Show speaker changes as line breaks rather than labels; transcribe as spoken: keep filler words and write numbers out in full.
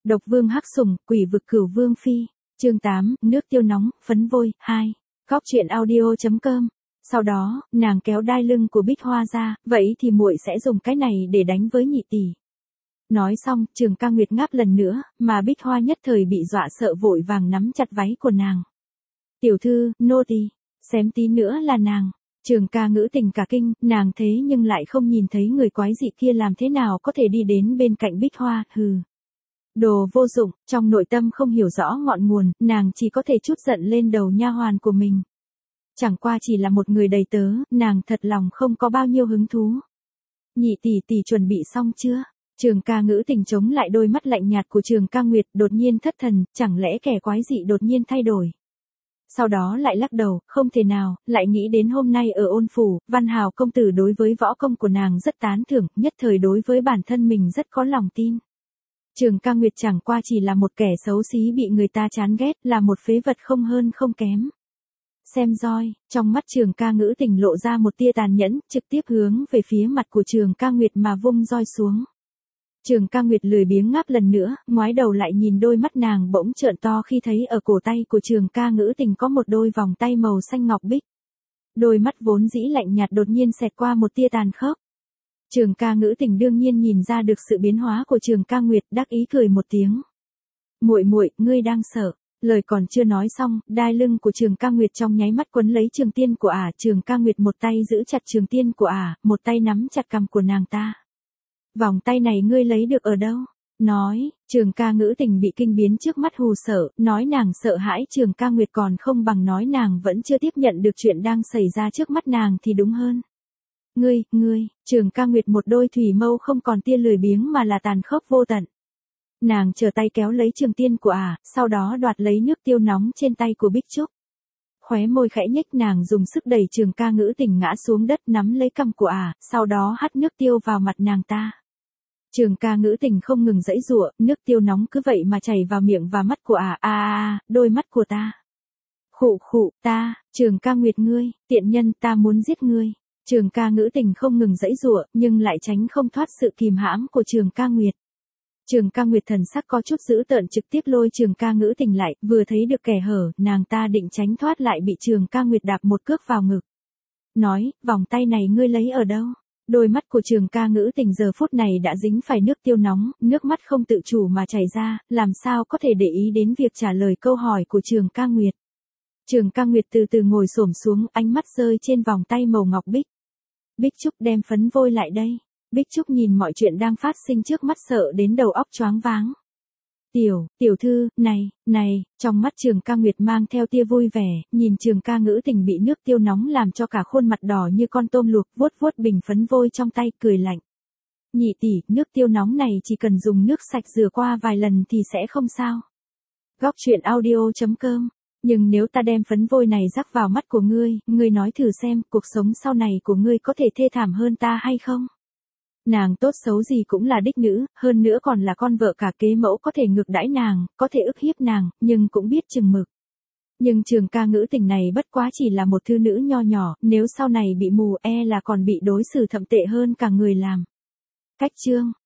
Độc vương hắc sủng, quỷ vực cửu vương phi. Chương tám, nước tiêu nóng, phấn vôi, hai. Góc truyện audio chấm com. Sau đó, nàng kéo đai lưng của Bích Hoa ra, vậy thì muội sẽ dùng cái này để đánh với nhị tỷ. Nói xong, Trường Ca Nguyệt ngáp lần nữa, mà Bích Hoa nhất thời bị dọa sợ vội vàng nắm chặt váy của nàng. Tiểu thư, nô tỳ, xém tí nữa là nàng. Trường Ca ngữ tình cả kinh, nàng thế nhưng lại không nhìn thấy người quái dị kia làm thế nào có thể đi đến bên cạnh Bích Hoa, hừ. Đồ vô dụng, trong nội tâm không hiểu rõ ngọn nguồn, nàng chỉ có thể chút giận lên đầu nha hoàn của mình. Chẳng qua chỉ là một người đầy tớ, nàng thật lòng không có bao nhiêu hứng thú. Nhị tỷ tỷ chuẩn bị xong chưa? Trường Ca ngữ tình chống lại đôi mắt lạnh nhạt của Trường Ca Nguyệt, đột nhiên thất thần, chẳng lẽ kẻ quái dị đột nhiên thay đổi. Sau đó lại lắc đầu, không thể nào, lại nghĩ đến hôm nay ở ôn phủ, Văn Hào công tử đối với võ công của nàng rất tán thưởng, nhất thời đối với bản thân mình rất có lòng tin. Trường Ca Nguyệt chẳng qua chỉ là một kẻ xấu xí bị người ta chán ghét, là một phế vật không hơn không kém. Xem roi, trong mắt Trường Ca ngữ tình lộ ra một tia tàn nhẫn, trực tiếp hướng về phía mặt của Trường Ca Nguyệt mà vung roi xuống. Trường Ca Nguyệt lười biếng ngáp lần nữa, ngoái đầu lại nhìn đôi mắt nàng bỗng trợn to khi thấy ở cổ tay của Trường Ca ngữ tình có một đôi vòng tay màu xanh ngọc bích. Đôi mắt vốn dĩ lạnh nhạt đột nhiên xẹt qua một tia tàn khốc. Trường Ca ngữ tình đương nhiên nhìn ra được sự biến hóa của Trường Ca Nguyệt, đắc ý cười một tiếng. Muội muội, ngươi đang sợ? Lời còn chưa nói xong, đai lưng của Trường Ca Nguyệt trong nháy mắt quấn lấy trường tiên của ả. Trường Ca Nguyệt một tay giữ chặt trường tiên của ả, một tay nắm chặt cằm của nàng ta. Vòng tay này ngươi lấy được ở đâu? Nói, Trường Ca ngữ tình bị kinh biến trước mắt hù sợ, nói nàng sợ hãi Trường Ca Nguyệt còn không bằng nói nàng vẫn chưa tiếp nhận được chuyện đang xảy ra trước mắt nàng thì đúng hơn. Ngươi, ngươi, Trường Ca Nguyệt một đôi thủy mâu không còn tia lười biếng mà là tàn khốc vô tận. Nàng trở tay kéo lấy trường tiên của ả, sau đó đoạt lấy nước tiêu nóng trên tay của Bích Trúc. Khóe môi khẽ nhếch, nàng dùng sức đẩy Trường Ca ngữ tình ngã xuống đất, nắm lấy cằm của ả, sau đó hắt nước tiêu vào mặt nàng ta. Trường Ca ngữ tình không ngừng giãy giụa, nước tiêu nóng cứ vậy mà chảy vào miệng và mắt của ả. A a, đôi mắt của ta. Khụ khụ, ta, Trường Ca Nguyệt ngươi, tiện nhân, ta muốn giết ngươi. Trường Ca ngữ tình không ngừng giãy giụa, nhưng lại tránh không thoát sự kìm hãm của Trường Ca Nguyệt. Trường Ca Nguyệt thần sắc có chút dữ tợn, trực tiếp lôi Trường Ca ngữ tình lại, vừa thấy được kẻ hở, nàng ta định tránh thoát lại bị Trường Ca Nguyệt đạp một cước vào ngực. Nói, vòng tay này ngươi lấy ở đâu? Đôi mắt của Trường Ca ngữ tình giờ phút này đã dính phải nước tiêu nóng, nước mắt không tự chủ mà chảy ra, làm sao có thể để ý đến việc trả lời câu hỏi của Trường Ca Nguyệt. Trường Ca Nguyệt từ từ ngồi xổm xuống, ánh mắt rơi trên vòng tay màu ngọc bích. Bích Trúc đem phấn vôi lại đây. Bích Trúc nhìn mọi chuyện đang phát sinh trước mắt sợ đến đầu óc choáng váng. Tiểu, tiểu thư, này, này, trong mắt Trường Ca Nguyệt mang theo tia vui vẻ, nhìn Trường Ca ngữ tình bị nước tiêu nóng làm cho cả khuôn mặt đỏ như con tôm luộc, vuốt vuốt bình phấn vôi trong tay, cười lạnh. Nhị tỷ, nước tiêu nóng này chỉ cần dùng nước sạch rửa qua vài lần thì sẽ không sao. Góc truyện audio chấm com. Nhưng nếu ta đem phấn vôi này rắc vào mắt của ngươi, ngươi nói thử xem, cuộc sống sau này của ngươi có thể thê thảm hơn ta hay không? Nàng tốt xấu gì cũng là đích nữ, hơn nữa còn là con vợ cả kế mẫu, có thể ngược đãi nàng, có thể ức hiếp nàng, nhưng cũng biết chừng mực. Nhưng Trường Ca ngữ tình này bất quá chỉ là một thư nữ nho nhỏ, nếu sau này bị mù e là còn bị đối xử thậm tệ hơn cả người làm. Cách chương.